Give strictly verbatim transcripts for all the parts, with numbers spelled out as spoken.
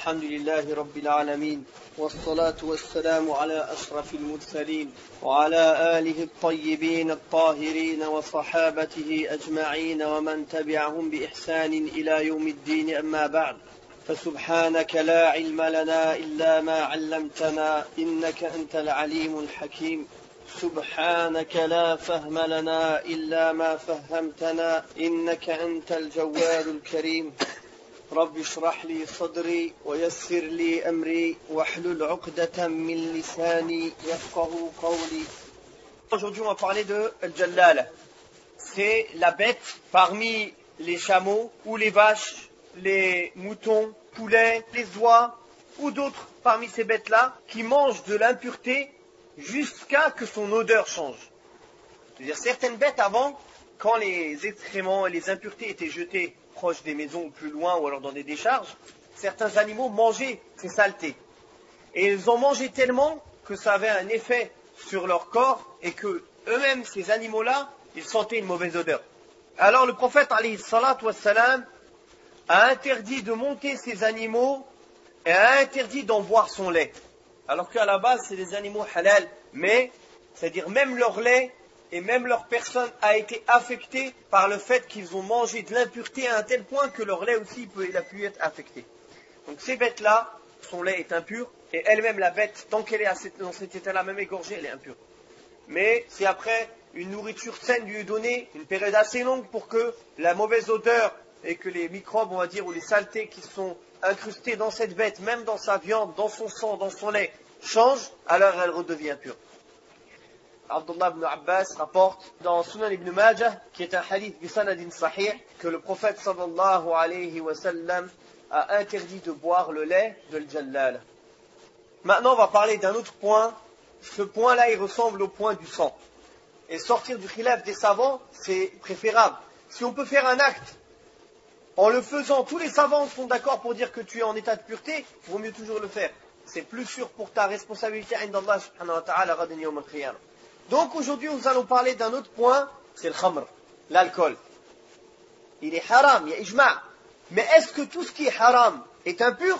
الحمد لله رب العالمين والصلاة والسلام على أشرف المرسلين وعلى آله الطيبين الطاهرين وصحابته أجمعين ومن تبعهم بإحسان إلى يوم الدين أما بعد فسبحانك لا علم لنا إلا ما علمتنا إنك أنت العليم الحكيم سبحانك لا فهم لنا إلا ما فهمتنا إنك أنت الجواد الكريم رب اشرح لي صدري ويسر لي أمري واحلل عقدة من لساني يفقهوا قولي. Aujourd'hui on va parler de Al-Jallala. C'est la bête parmi les chameaux ou les vaches, les moutons, poulets, les oies ou d'autres parmi ces bêtes-là qui mangent de l'impureté jusqu'à ce que son odeur change. C'est-à-dire certaines bêtes avant, quand les excréments et les impuretés étaient jetés proches des maisons ou plus loin ou alors dans des décharges, certains animaux mangeaient ces saletés. Et ils en mangeaient tellement que ça avait un effet sur leur corps et que eux-mêmes, ces animaux-là, ils sentaient une mauvaise odeur. Alors le prophète alayhi salatu wassalam a interdit de monter ces animaux et a interdit d'en boire son lait. Alors qu'à la base, c'est des animaux halal, mais, c'est-à-dire même leur lait et même leur personne a été affectée par le fait qu'ils ont mangé de l'impureté à un tel point que leur lait aussi peut, il a pu être affecté. Donc ces bêtes-là, son lait est impur, et elle-même, la bête, tant qu'elle est dans cet état-là, même égorgée, elle est impure. Mais c'est après une nourriture saine lui est donnée, une période assez longue pour que la mauvaise odeur et que les microbes, on va dire, ou les saletés qui sont incrustées dans cette bête, même dans sa viande, dans son sang, dans son lait, changent, alors elle redevient pure. Abdullah ibn Abbas rapporte dans Sunan ibn Majah, qui est un hadith bi sanadin sahih, que le prophète sallallahu alayhi wa sallam a interdit de boire le lait de l'Jallala. Maintenant, on va parler d'un autre point. Ce point-là, il ressemble au point du sang. Et sortir du khilaf des savants, c'est préférable. Si on peut faire un acte, en le faisant, tous les savants sont d'accord pour dire que tu es en état de pureté, il vaut mieux toujours le faire. C'est plus sûr pour ta responsabilité inda Allah subhanahu wa ta'ala ghadan yawm al-qiyamah. Donc aujourd'hui, nous allons parler d'un autre point, c'est le khamr, l'alcool. Il est haram, il y a ijma'. Mais est-ce que tout ce qui est haram est impur?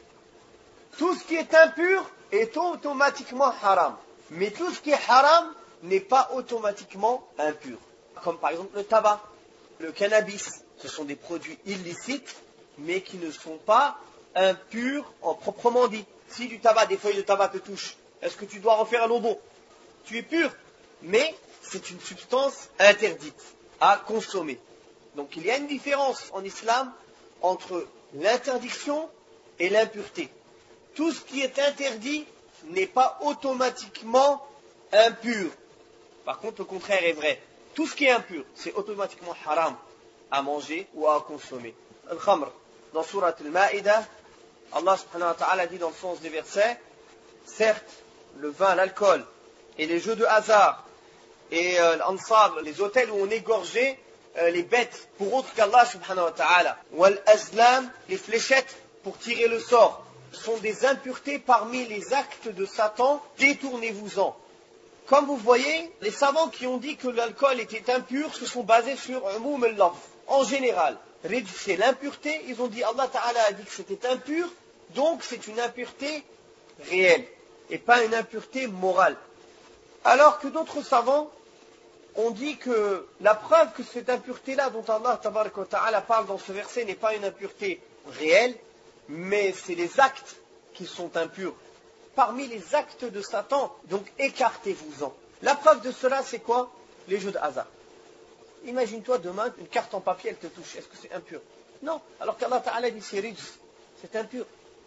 Tout ce qui est impur est automatiquement haram. Mais tout ce qui est haram n'est pas automatiquement impur. Comme par exemple le tabac, le cannabis. Ce sont des produits illicites, mais qui ne sont pas impurs en proprement dit. Si du tabac, des feuilles de tabac te touchent, est-ce que tu dois refaire un lobo? Tu es pur, mais c'est une substance interdite à consommer. Donc il y a une différence en islam entre l'interdiction et l'impureté. Tout ce qui est interdit n'est pas automatiquement impur. Par contre, le contraire est vrai. Tout ce qui est impur, c'est automatiquement haram à manger ou à consommer. Al-Khamr, dans Surat Al-Ma'idah, Allah subhanahu wa ta'ala dit dans le sens des versets, certes, le vin, l'alcool, et les jeux de hasard, et euh, l'Ansar, les hôtels où on égorgeait euh, les bêtes pour autre qu'Allah subhanahu wa ta'ala. Wal azlam, les fléchettes pour tirer le sort, sont des impuretés parmi les actes de Satan, détournez-vous-en. Comme vous voyez, les savants qui ont dit que l'alcool était impur se sont basés sur umum al-laf, en général. C'est l'impureté, ils ont dit Allah ta'ala a dit que c'était impur, donc c'est une impureté réelle, et pas une impureté morale. Alors que d'autres savants ont dit que la preuve que cette impureté-là dont Allah tabaraka wa ta'ala parle dans ce verset n'est pas une impureté réelle, mais c'est les actes qui sont impurs. Parmi les actes de Satan, donc écartez-vous-en. La preuve de cela, c'est quoi? Les jeux de hasard. Imagine-toi demain, une carte en papier, elle te touche. Est-ce que c'est impur? Non. Alors qu'Allah ta'ala dit c'est rijs, c'est impur.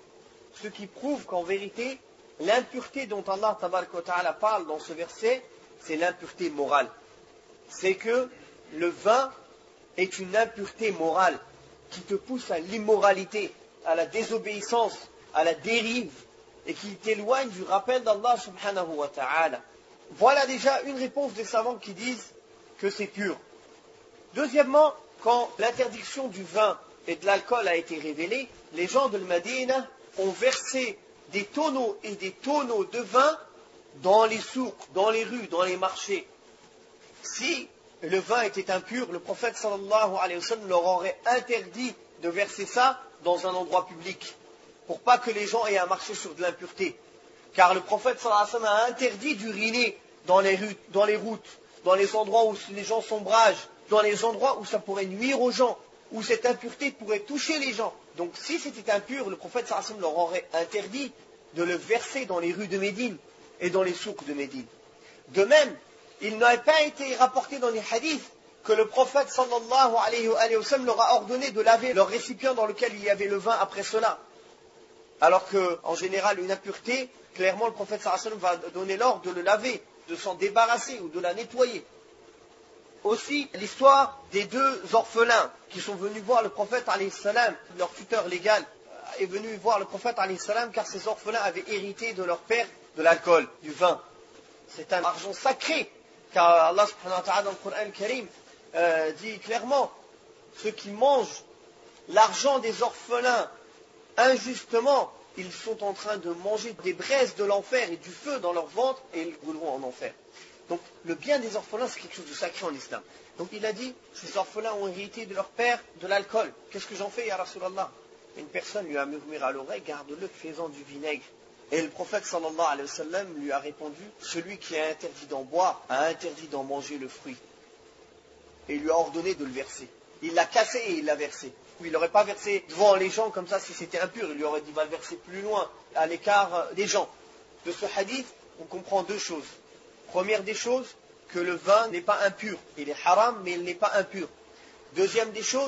Ce qui prouve qu'en vérité, l'impureté dont Allah tabaraka wa ta'ala parle dans ce verset, c'est l'impureté morale. C'est que le vin est une impureté morale qui te pousse à l'immoralité, à la désobéissance, à la dérive et qui t'éloigne du rappel d'Allah subhanahu wa ta'ala. Voilà déjà une réponse des savants qui disent que c'est pur. Deuxièmement, quand l'interdiction du vin et de l'alcool a été révélée, les gens de Médine ont versé des tonneaux et des tonneaux de vin dans les souks, dans les rues, dans les marchés. Si le vin était impur, le prophète sallallahu alayhi wa sallam leur aurait interdit de verser ça dans un endroit public. pour pas que les gens aient à marcher sur de l'impureté. Car le prophète sallallahu alayhi wa sallam a interdit d'uriner dans les, rues, dans les routes, dans les endroits où les gens s'ombragent, dans les endroits où ça pourrait nuire aux gens, où cette impureté pourrait toucher les gens. Donc si c'était impur, le prophète sallallahu alayhi wa sallam leur aurait interdit de le verser dans les rues de Médine et dans les souks de Médine. De même, il n'a pas été rapporté dans les hadiths que le prophète sallallahu alayhi wa sallam leur a ordonné de laver leur récipient dans lequel il y avait le vin après cela. Alors qu'en général, une impureté, clairement le prophète sallallahu alayhi wa sallam va donner l'ordre de le laver, de s'en débarrasser ou de la nettoyer. Aussi, l'histoire des deux orphelins qui sont venus voir le prophète alayhi salam, leur tuteur légal est venu voir le prophète alayhi salam car ces orphelins avaient hérité de leur père de l'alcool, du vin. C'est un argent sacré, car Allah subhanahu wa ta'ala dans le Coran Karim euh, dit clairement, ceux qui mangent l'argent des orphelins injustement, ils sont en train de manger des braises de l'enfer et du feu dans leur ventre et ils brûleront en enfer. Donc le bien des orphelins c'est quelque chose de sacré en islam. Donc il a dit, ces orphelins ont hérité de leur père de l'alcool. Qu'est-ce que j'en fais, ya Rasulallah? Une personne lui a murmuré à l'oreille, garde-le, fais-en du vinaigre. Et le prophète sallallahu alayhi wa sallam lui a répondu, celui qui a interdit d'en boire a interdit d'en manger le fruit. Et il lui a ordonné de le verser. Il l'a cassé et il l'a versé. Il n'aurait pas versé devant les gens comme ça si c'était impur. Il lui aurait dit, va le verser plus loin, à l'écart des gens. De ce hadith, on comprend deux choses. Première des choses, que le vin n'est pas impur. Il est haram, mais il n'est pas impur. Deuxième des choses,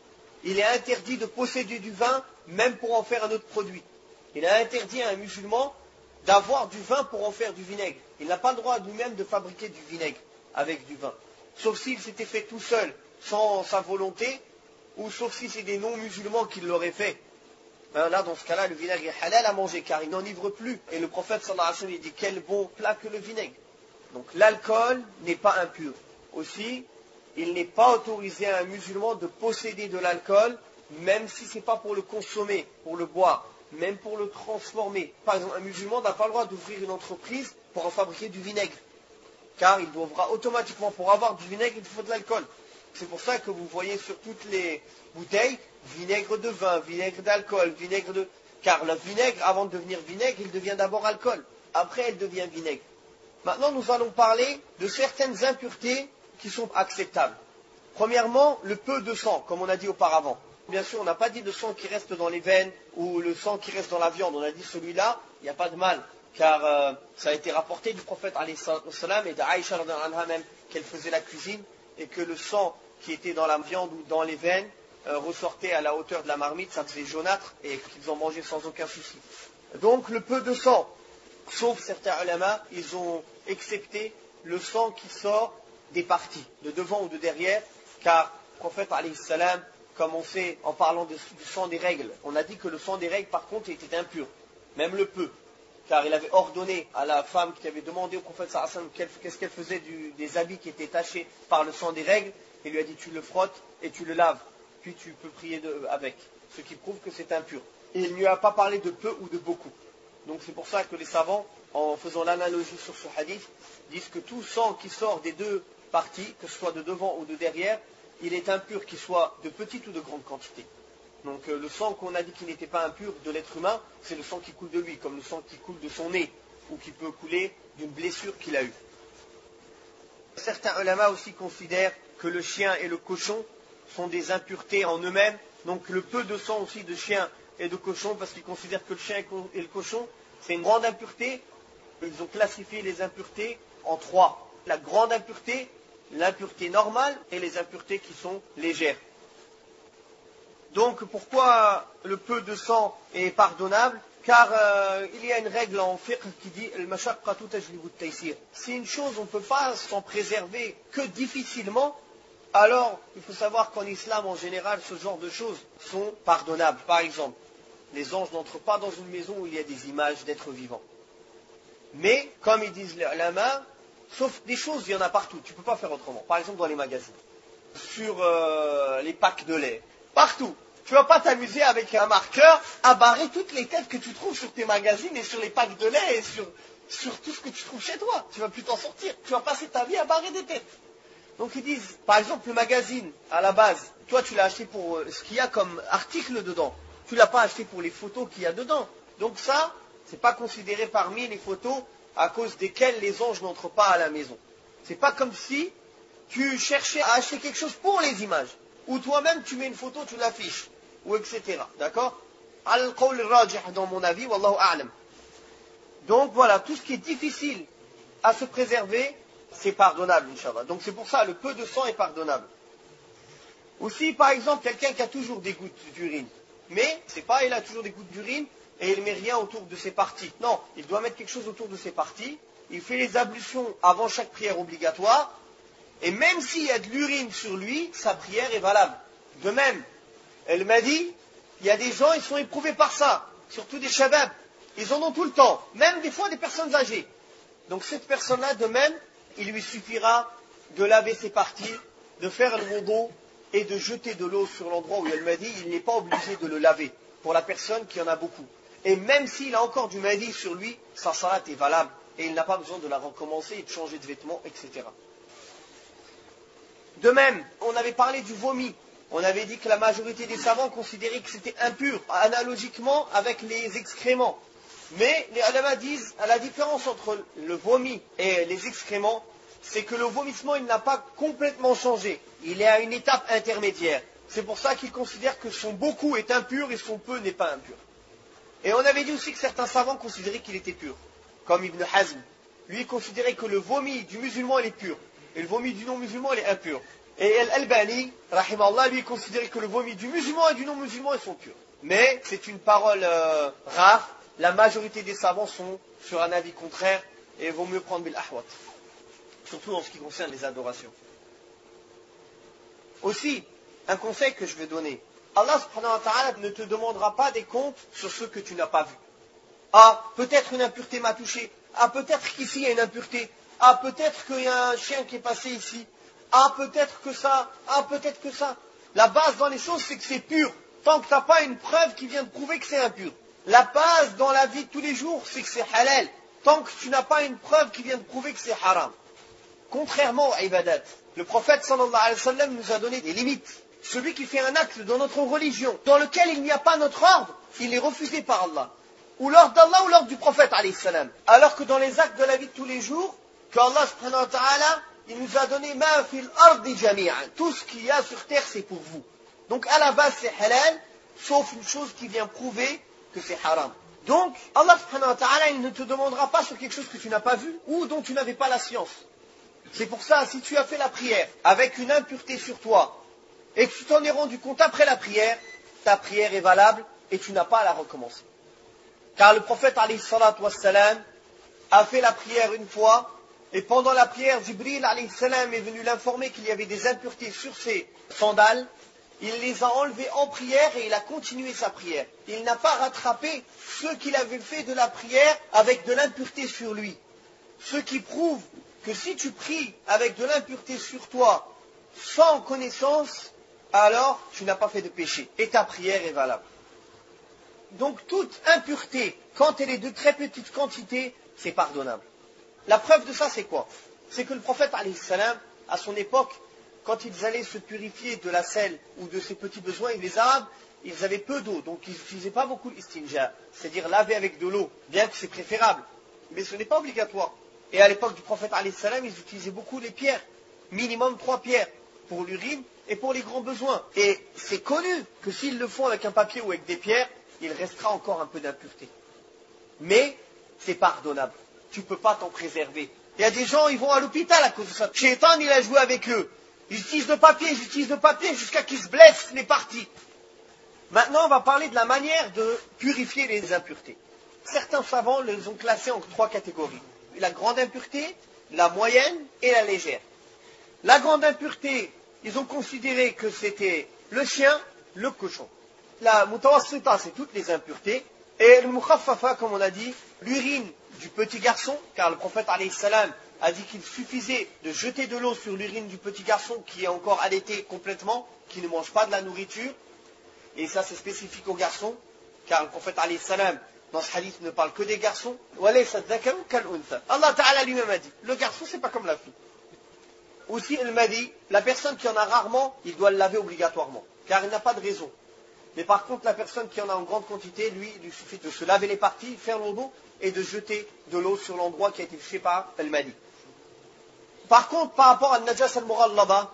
il est interdit de posséder du vin, même pour en faire un autre produit. Il a interdit à un musulman d'avoir du vin pour en faire du vinaigre. Il n'a pas le droit lui-même de fabriquer du vinaigre avec du vin. Sauf s'il s'était fait tout seul, sans sa volonté, ou sauf si c'est des non-musulmans qui l'auraient fait. Ben là, dans ce cas-là, le vinaigre est halal à manger, car il n'enivre plus. Et le prophète sallallahu alayhi wa sallam dit, quel bon plat que le vinaigre. Donc l'alcool n'est pas impur. Aussi, il n'est pas autorisé à un musulman de posséder de l'alcool, même si ce n'est pas pour le consommer, pour le boire, même pour le transformer. Par exemple, un musulman n'a pas le droit d'ouvrir une entreprise pour en fabriquer du vinaigre. Car il devra automatiquement, pour avoir du vinaigre, il faut de l'alcool. C'est pour ça que vous voyez sur toutes les bouteilles, vinaigre de vin, vinaigre d'alcool, vinaigre de... Car le vinaigre, avant de devenir vinaigre, il devient d'abord alcool. Après, il devient vinaigre. Maintenant, nous allons parler de certaines impuretés qui sont acceptables. Premièrement, le peu de sang, comme on a dit auparavant. Bien sûr, on n'a pas dit le sang qui reste dans les veines ou le sang qui reste dans la viande. On a dit celui-là, il n'y a pas de mal. Car euh, ça a été rapporté du prophète alayhi salam et d'Aïcha anha même qu'elle faisait la cuisine et que le sang qui était dans la viande ou dans les veines euh, ressortait à la hauteur de la marmite, ça faisait jaunâtre et qu'ils en mangeaient sans aucun souci. Donc le peu de sang, sauf certains ulama, ils ont accepté le sang qui sort des parties, de devant ou de derrière, car le prophète alayhi salam, comme on sait en parlant de, du sang des règles, on a dit que le sang des règles par contre était impur, même le peu. Car il avait ordonné à la femme qui avait demandé au prophète sallallahu alayhi wa sallam qu'est-ce qu'elle faisait du, des habits qui étaient tachés par le sang des règles. Il lui a dit tu le frottes et tu le laves, puis tu peux prier de, avec. Ce qui prouve que c'est impur. Et il ne lui a pas parlé de peu ou de beaucoup. Donc c'est pour ça que les savants, en faisant l'analogie sur ce hadith, disent que tout sang qui sort des deux parties, que ce soit de devant ou de derrière, il est impur qu'il soit de petite ou de grande quantité. Donc euh, le sang qu'on a dit qu'il n'était pas impur de l'être humain, c'est le sang qui coule de lui, comme le sang qui coule de son nez, ou qui peut couler d'une blessure qu'il a eue. Certains ulama aussi considèrent que le chien et le cochon sont des impuretés en eux-mêmes, donc le peu de sang aussi de chien et de cochon, parce qu'ils considèrent que le chien et le cochon, c'est une grande impureté. Ils ont classifié les impuretés en trois. La grande impureté, l'impureté normale et les impuretés qui sont légères. Donc pourquoi le peu de sang est pardonnable? Car euh, il y a une règle en fiqh qui dit al-mashaqqatu tajlibu at-taysir. Si une chose on ne peut pas s'en préserver que difficilement, alors il faut savoir qu'en islam en général ce genre de choses sont pardonnables. Par exemple, les anges n'entrent pas dans une maison où il y a des images d'êtres vivants. Mais comme ils disent les ulama, sauf des choses, il y en a partout, tu ne peux pas faire autrement. Par exemple dans les magazines, sur euh, les packs de lait. Partout. Tu ne vas pas t'amuser avec un marqueur à barrer toutes les têtes que tu trouves sur tes magazines et sur les packs de lait et sur, sur tout ce que tu trouves chez toi. Tu ne vas plus t'en sortir. Tu vas passer ta vie à barrer des têtes. Donc ils disent, par exemple, le magazine, à la base, toi tu l'as acheté pour ce qu'il y a comme article dedans. Tu ne l'as pas acheté pour les photos qu'il y a dedans. Donc ça, ce n'est pas considéré parmi les photos à cause desquelles les anges n'entrent pas à la maison. C'est pas comme si tu cherchais à acheter quelque chose pour les images. Ou toi-même tu mets une photo, tu l'affiches. Ou et cetera. D'accord? Al-qawl rajih dans mon avis, wallahu a'lam. Donc voilà, tout ce qui est difficile à se préserver, c'est pardonnable, Inch'Allah. Donc c'est pour ça, le peu de sang est pardonnable. Aussi, par exemple, quelqu'un qui a toujours des gouttes d'urine. Mais, c'est pas, il a toujours des gouttes d'urine et il ne met rien autour de ses parties. Non, il doit mettre quelque chose autour de ses parties. Il fait les ablutions avant chaque prière obligatoire. Et même s'il y a de l'urine sur lui, sa prière est valable. De même, elle m'a dit, il y a des gens, ils sont éprouvés par ça. Surtout des shabab. Ils en ont tout le temps. Même des fois des personnes âgées. Donc cette personne-là, de même, il lui suffira de laver ses parties, de faire le wudu et de jeter de l'eau sur l'endroit où elle m'a dit, il n'est pas obligé de le laver pour la personne qui en a beaucoup. Et même s'il a encore du madi sur lui, sa salat est valable et il n'a pas besoin de la recommencer et de changer de vêtements, et cetera. De même, on avait parlé du vomi. On avait dit que la majorité des savants considéraient que c'était impur, analogiquement avec les excréments. Mais les ulama disent, la différence entre le vomi et les excréments, c'est que le vomissement, il n'a pas complètement changé. Il est à une étape intermédiaire. C'est pour ça qu'ils considèrent que son beaucoup est impur et son peu n'est pas impur. Et on avait dit aussi que certains savants considéraient qu'il était pur. Comme Ibn Hazm. Lui, il considérait que le vomi du musulman, il est pur. Et le vomi du non-musulman, il est impur. Et Al-Albani, rahimahullah, lui, il considérait que le vomi du musulman et du non-musulman, ils sont purs. Mais c'est une parole euh, rare. La majorité des savants sont sur un avis contraire et il vaut mieux prendre bil ahwat. Surtout en ce qui concerne les adorations. Aussi, un conseil que je vais donner. Allah subhanahu wa ta'ala ne te demandera pas des comptes sur ce que tu n'as pas vu. Ah, peut-être une impureté m'a touché. Ah, peut-être qu'ici il y a une impureté. Ah, peut-être qu'il y a un chien qui est passé ici. Ah, peut-être que ça. Ah, peut-être que ça. La base dans les choses, c'est que c'est pur. Tant que tu n'as pas une preuve qui vient de prouver que c'est impur. La base dans la vie de tous les jours, c'est que c'est halal. Tant que tu n'as pas une preuve qui vient de prouver que c'est haram. Contrairement aux ibadat, le prophète sallallahu alayhi wa sallam nous a donné des limites. Celui qui fait un acte dans notre religion, dans lequel il n'y a pas notre ordre, il est refusé par Allah. Ou l'ordre d'Allah ou l'ordre du prophète alayhi salam. Alors que dans les actes de la vie de tous les jours, qu'Allah subhanahu wa ta'ala, il nous a donné ma fil ardi jami'an. Tout ce qu'il y a sur terre, c'est pour vous. Donc à la base, c'est halal, sauf une chose qui vient prouver que c'est haram. Donc, Allah subhanahu wa ta'ala, il ne te demandera pas sur quelque chose que tu n'as pas vu ou dont tu n'avais pas la science. C'est pour ça, si tu as fait la prière avec une impureté sur toi et que tu t'en es rendu compte après la prière, ta prière est valable et tu n'as pas à la recommencer. Car le prophète alayhi salatu wassalam a fait la prière une fois et pendant la prière, Jibril alayhi salam est venu l'informer qu'il y avait des impuretés sur ses sandales. Il les a enlevés en prière et il a continué sa prière. Il n'a pas rattrapé ce qu'il avait fait de la prière avec de l'impureté sur lui. Ce qui prouve que si tu pries avec de l'impureté sur toi, sans connaissance, alors tu n'as pas fait de péché. Et ta prière est valable. Donc toute impureté, quand elle est de très petite quantité, c'est pardonnable. La preuve de ça, c'est quoi? C'est que le prophète, alayhi salam, à son époque, quand ils allaient se purifier de la selle ou de ses petits besoins, les Arabes, ils avaient peu d'eau, donc ils n'utilisaient pas beaucoup l'istinja, c'est-à-dire laver avec de l'eau, bien que c'est préférable, mais ce n'est pas obligatoire. Et à l'époque du prophète alayhi salam, ils utilisaient beaucoup les pierres, minimum trois pierres, pour l'urine et pour les grands besoins. Et c'est connu que s'ils le font avec un papier ou avec des pierres, il restera encore un peu d'impureté. Mais c'est pardonnable, tu ne peux pas t'en préserver. Il y a des gens, ils vont à l'hôpital à cause de ça. Shaitan, il a joué avec eux. Ils utilisent le papier, ils utilisent le papier jusqu'à qu'ils se blessent, les parties. Maintenant, on va parler de la manière de purifier les impuretés. Certains savants les ont classés en trois catégories. La grande impureté, la moyenne et la légère. La grande impureté, ils ont considéré que c'était le chien, le cochon. La mutawassita, c'est toutes les impuretés. Et le mukhaffafa, comme on a dit, l'urine du petit garçon, car le prophète alayhi salam a dit qu'il suffisait de jeter de l'eau sur l'urine du petit garçon qui est encore allaité complètement, qui ne mange pas de la nourriture. Et ça, c'est spécifique aux garçons, car le prophète alayhi salam, dans ce hadith, ne parle que des garçons. Allah Ta'ala lui-même a dit, le garçon, c'est pas comme la fille. Aussi, il m'a dit, la personne qui en a rarement, il doit le laver obligatoirement, car il n'a pas de raison. Mais par contre, la personne qui en a en grande quantité, lui, il lui suffit de se laver les parties, faire l'wudu et de jeter de l'eau sur l'endroit qui a été touché par al-mani. Par contre, par rapport à Najas al-Mughallaba,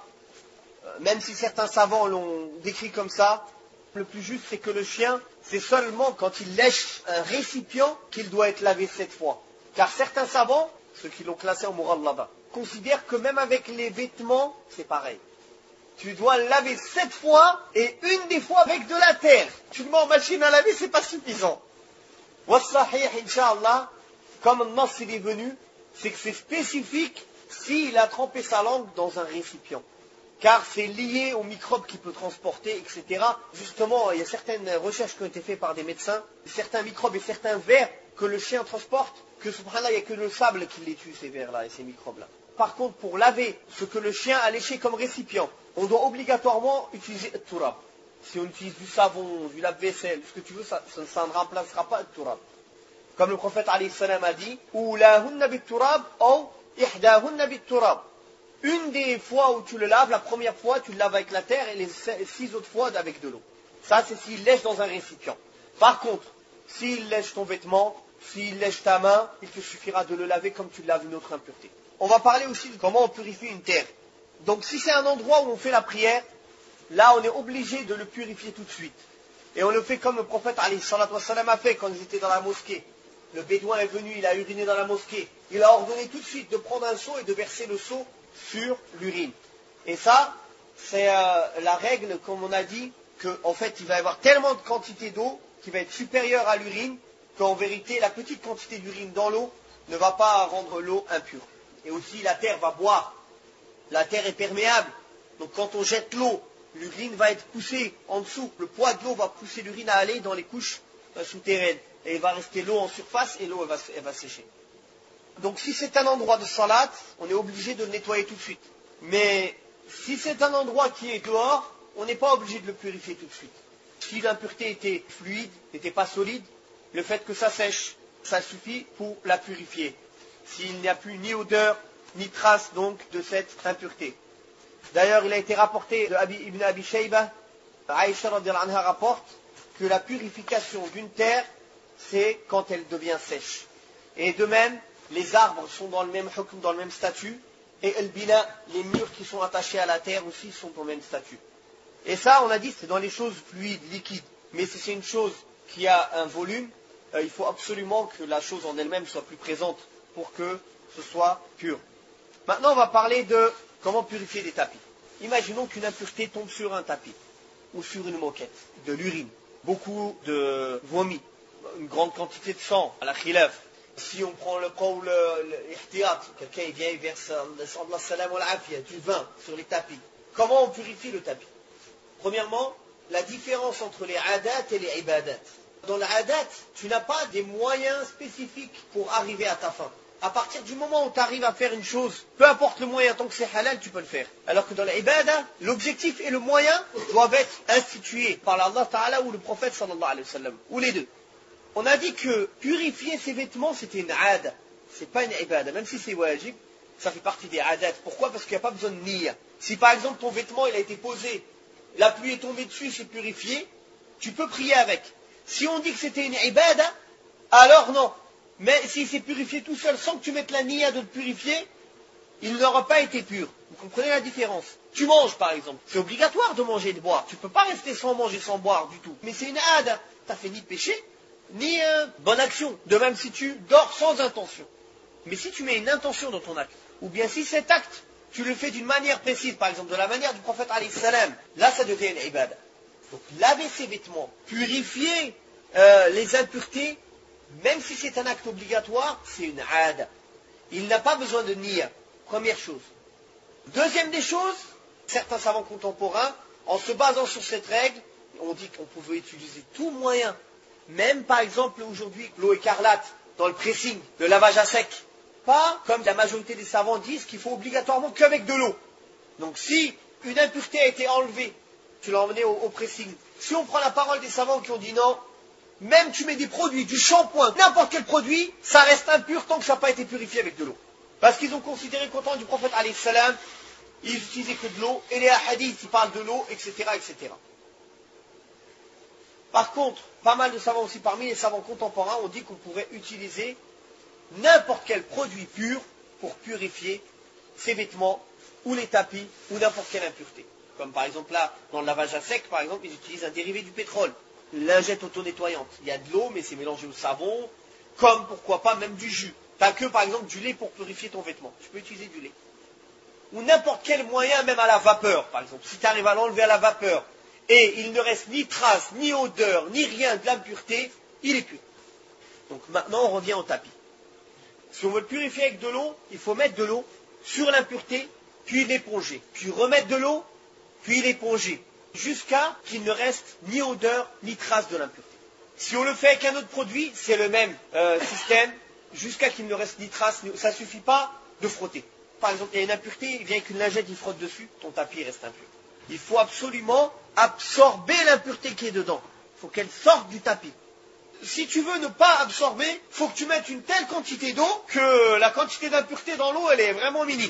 même si certains savants l'ont décrit comme ça, le plus juste c'est que le chien, c'est seulement quand il lèche un récipient qu'il doit être lavé sept fois. Car certains savants, ceux qui l'ont classé en Mughallaba, considèrent que même avec les vêtements, c'est pareil. Tu dois le laver sept fois et une des fois avec de la terre. Tu le mets en machine à laver, c'est pas suffisant. Wassahih, Inch'Allah, comme le nas il est venu, c'est que c'est spécifique s'il a trempé sa langue dans un récipient. Car c'est lié aux microbes qu'il peut transporter, et cetera. Justement, il y a certaines recherches qui ont été faites par des médecins, certains microbes et certains vers que le chien transporte, que subhanallah, il n'y a que le sable qui les tue, ces vers-là et ces microbes-là. Par contre, pour laver ce que le chien a léché comme récipient, on doit obligatoirement utiliser le turab. Si on utilise du savon, du lave-vaisselle, ce que tu veux, ça, ça, ça ne remplacera pas le turab. Comme le prophète alayhi salam a dit, Oulahunna bit turab ou ihdahunna bit turab. Une des fois où tu le laves, la première fois, tu le laves avec la terre et les six autres fois avec de l'eau. Ça, c'est s'il lèche dans un récipient. Par contre, s'il lèche ton vêtement, s'il lèche ta main, il te suffira de le laver comme tu laves une autre impureté. On va parler aussi de comment on purifie une terre. Donc si c'est un endroit où on fait la prière, là on est obligé de le purifier tout de suite. Et on le fait comme le prophète alayhi salatu wassalam a fait quand ils étaient dans la mosquée. Le bédouin est venu, il a uriné dans la mosquée. Il a ordonné tout de suite de prendre un seau et de verser le seau sur l'urine. Et ça, c'est euh, la règle, comme on a dit, qu'en fait il va y avoir tellement de quantité d'eau qui va être supérieure à l'urine, qu'en vérité la petite quantité d'urine dans l'eau ne va pas rendre l'eau impure. Et aussi la terre va boire. La terre est perméable. Donc quand on jette l'eau, l'urine va être poussée en dessous. Le poids de l'eau va pousser l'urine à aller dans les couches euh, souterraines. Et il va rester l'eau en surface et l'eau elle va, elle va sécher. Donc si c'est un endroit de salat, on est obligé de le nettoyer tout de suite. Mais si c'est un endroit qui est dehors, on n'est pas obligé de le purifier tout de suite. Si l'impureté était fluide, n'était pas solide, le fait que ça sèche, ça suffit pour la purifier. S'il n'y a plus ni odeur, ni trace donc de cette impureté. D'ailleurs, il a été rapporté de Abi, Ibn Abi Shayba, Aïcha radhiyallahu anha rapporte que la purification d'une terre, c'est quand elle devient sèche. Et de même, les arbres sont dans le même hukm, dans le même statut, et al-bina, les murs qui sont attachés à la terre aussi sont au même statut. Et ça, on a dit, c'est dans les choses fluides, liquides. Mais si c'est une chose qui a un volume, euh, il faut absolument que la chose en elle-même soit plus présente pour que ce soit pur. Maintenant, on va parler de comment purifier des tapis. Imaginons qu'une impureté tombe sur un tapis ou sur une moquette, de l'urine, beaucoup de vomi, une grande quantité de sang, à la khilaf. Si on prend le qawl, l'ihtiyat, quelqu'un il vient et verse du vin sur les tapis. Comment on purifie le tapis? Premièrement, la différence entre les adat et les ibadat. Dans l'adat, tu n'as pas des moyens spécifiques pour arriver à ta fin. À partir du moment où tu arrives à faire une chose, peu importe le moyen, tant que c'est halal, tu peux le faire. Alors que dans l'ibada, l'objectif et le moyen doivent être institués par Allah Ta'ala ou le prophète sallallahu alayhi wa sallam, ou les deux. On a dit que purifier ses vêtements, c'était une ada. C'est pas une ibada, même si c'est wajib, ça fait partie des adat. Pourquoi? Parce qu'il n'y a pas besoin de niya. Si par exemple ton vêtement il a été posé, la pluie est tombée dessus, c'est purifié, tu peux prier avec. Si on dit que c'était une ibada, alors non. Mais s'il s'est purifié tout seul sans que tu mettes la niya de le purifier, il n'aura pas été pur. Vous comprenez la différence? Tu manges par exemple. C'est obligatoire de manger et de boire. Tu ne peux pas rester sans manger, sans boire du tout. Mais c'est une ada. Tu n'as fait ni péché, ni euh, bonne action. De même si tu dors sans intention. Mais si tu mets une intention dans ton acte, ou bien si cet acte, tu le fais d'une manière précise, par exemple de la manière du prophète alayhi salam, là ça devient une ibada. Donc laver ses vêtements, purifier euh, les impuretés, même si c'est un acte obligatoire, c'est une ada. Il n'a pas besoin de niya. Première chose. Deuxième des choses, certains savants contemporains, en se basant sur cette règle, ont dit qu'on pouvait utiliser tout moyen. Même par exemple aujourd'hui, l'eau écarlate dans le pressing, le lavage à sec. Pas comme la majorité des savants disent qu'il faut obligatoirement qu'avec de l'eau. Donc si une impureté a été enlevée, tu l'as emmenée au, au pressing. Si on prend la parole des savants qui ont dit non, même tu mets des produits, du shampoing, n'importe quel produit, ça reste impur tant que ça n'a pas été purifié avec de l'eau. Parce qu'ils ont considéré qu'au temps du prophète alayhi salam, ils n'utilisaient que de l'eau, et les hadiths, ils parlent de l'eau, et cetera, et cetera. Par contre, pas mal de savants aussi, parmi les savants contemporains, ont dit qu'on pourrait utiliser n'importe quel produit pur pour purifier ses vêtements, ou les tapis, ou n'importe quelle impureté. Comme par exemple là, dans le lavage à sec, par exemple, ils utilisent un dérivé du pétrole, lingette auto-nettoyante. Il y a de l'eau, mais c'est mélangé au savon, comme pourquoi pas même du jus. T'as que par exemple du lait pour purifier ton vêtement. Tu peux utiliser du lait. Ou n'importe quel moyen, même à la vapeur, par exemple. Si tu arrives à l'enlever à la vapeur, et il ne reste ni trace, ni odeur, ni rien de l'impureté, il est pur. Donc maintenant, on revient au tapis. Si on veut le purifier avec de l'eau, il faut mettre de l'eau sur l'impureté, puis l'éponger. Puis remettre de l'eau, puis l'éponger. Jusqu'à qu'il ne reste ni odeur, ni trace de l'impureté. Si on le fait avec un autre produit, c'est le même euh, système, jusqu'à qu'il ne reste ni trace, ni... ça ne suffit pas de frotter. Par exemple, il y a une impureté, il vient avec une lingette, il frotte dessus, ton tapis reste impur. Il faut absolument absorber l'impureté qui est dedans. Il faut qu'elle sorte du tapis. Si tu veux ne pas absorber, il faut que tu mettes une telle quantité d'eau que la quantité d'impureté dans l'eau, elle est vraiment minime.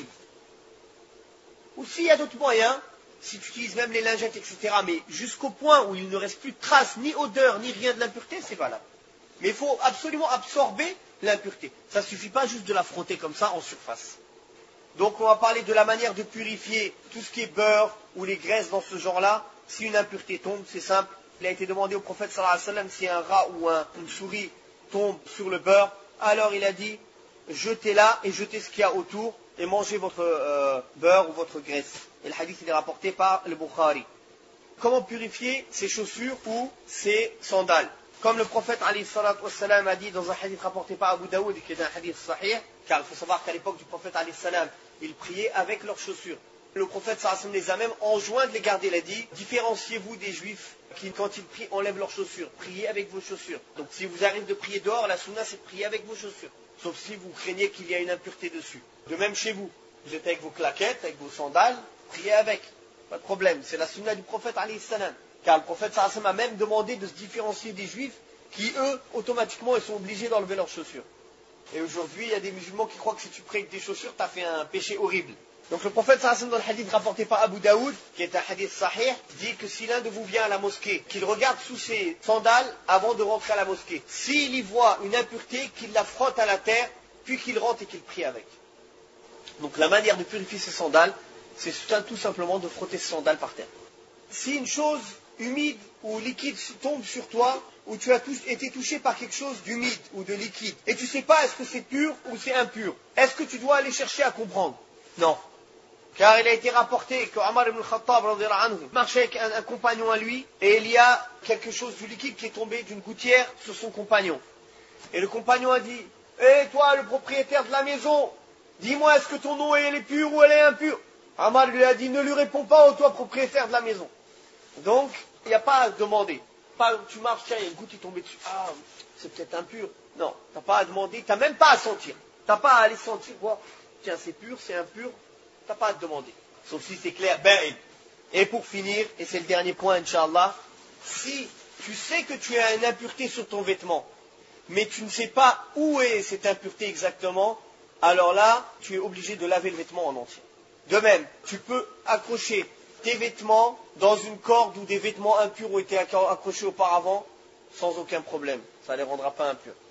Ou s'il y a d'autres moyens, si tu utilises même les lingettes, et cetera, mais jusqu'au point où il ne reste plus de traces, ni odeur, ni rien de l'impureté, c'est valable. Mais il faut absolument absorber l'impureté. Ça ne suffit pas juste de la frotter comme ça en surface. Donc on va parler de la manière de purifier tout ce qui est beurre ou les graisses dans ce genre-là. Si une impureté tombe, c'est simple. Il a été demandé au prophète sallallahu alayhi wa sallam si un rat ou un, une souris tombe sur le beurre. Alors il a dit, jetez-la et jetez ce qu'il y a autour et mangez votre euh, beurre ou votre graisse. Et le hadith il est rapporté par le Bukhari. Comment purifier ses chaussures ou ses sandales? Comme le prophète alayhi salatu wassalam a dit dans un hadith rapporté par Abu Daoud, qui est un hadith sahih, car il faut savoir qu'à l'époque du prophète alayhi salam, ils priaient avec leurs chaussures. Le prophète sallallahu alayhi wa sallam les a même enjoints de les garder. Il a dit, différenciez-vous des juifs qui, quand ils prient, enlèvent leurs chaussures. Priez avec vos chaussures. Donc si vous arrivez de prier dehors, la sunna c'est de prier avec vos chaussures. Sauf si vous craignez qu'il y a une impureté dessus. De même chez vous. Vous êtes avec vos claquettes, avec vos sandales, priez avec. Pas de problème. C'est la sunna du prophète alayhi salam. Car le prophète sallallahu alayhi wa sallam a même demandé de se différencier des juifs qui, eux, automatiquement, ils sont obligés d'enlever leurs chaussures. Et aujourd'hui, il y a des musulmans qui croient que si tu pries avec des chaussures, tu as fait un péché horrible. Donc le prophète sallallahu alayhi wa sallam, dans le hadith rapporté par Abu Daoud, qui est un hadith sahih, dit que si l'un de vous vient à la mosquée, qu'il regarde sous ses sandales avant de rentrer à la mosquée. S'il y voit une impureté, qu'il la frotte à la terre, puis qu'il rentre et qu'il prie avec. Donc la manière de purifier ses sandales, c'est tout simplement de frotter ses sandales par terre. Si une chose humide ou liquide tombe sur toi, ou tu as été touché par quelque chose d'humide ou de liquide, et tu ne sais pas est-ce que c'est pur ou c'est impur, est-ce que tu dois aller chercher à comprendre? Non. Car il a été rapporté que Omar ibn al-Khattab marchait avec un, un compagnon à lui, et il y a quelque chose de liquide qui est tombé d'une gouttière sur son compagnon. Et le compagnon a dit, hé hey, toi le propriétaire de la maison, dis-moi est-ce que ton eau elle est pure ou elle est impure? Omar lui a dit, ne lui réponds pas, ô toi propriétaire de la maison. Donc, il n'y a pas à demander. Pas, tu marches, tiens, il y a une goutte qui est tombée dessus. Ah, c'est peut-être impur. Non, tu n'as pas à demander, tu n'as même pas à sentir. Tu n'as pas à aller sentir, voir, tiens, c'est pur, c'est impur. Tu n'as pas à te demander. Sauf si c'est clair, ben. Et pour finir, et c'est le dernier point, Inch'Allah, si tu sais que tu as une impureté sur ton vêtement, mais tu ne sais pas où est cette impureté exactement, alors là, tu es obligé de laver le vêtement en entier. De même, tu peux accrocher tes vêtements dans une corde où des vêtements impurs ont été accrochés auparavant, sans aucun problème. Ça ne les rendra pas impurs.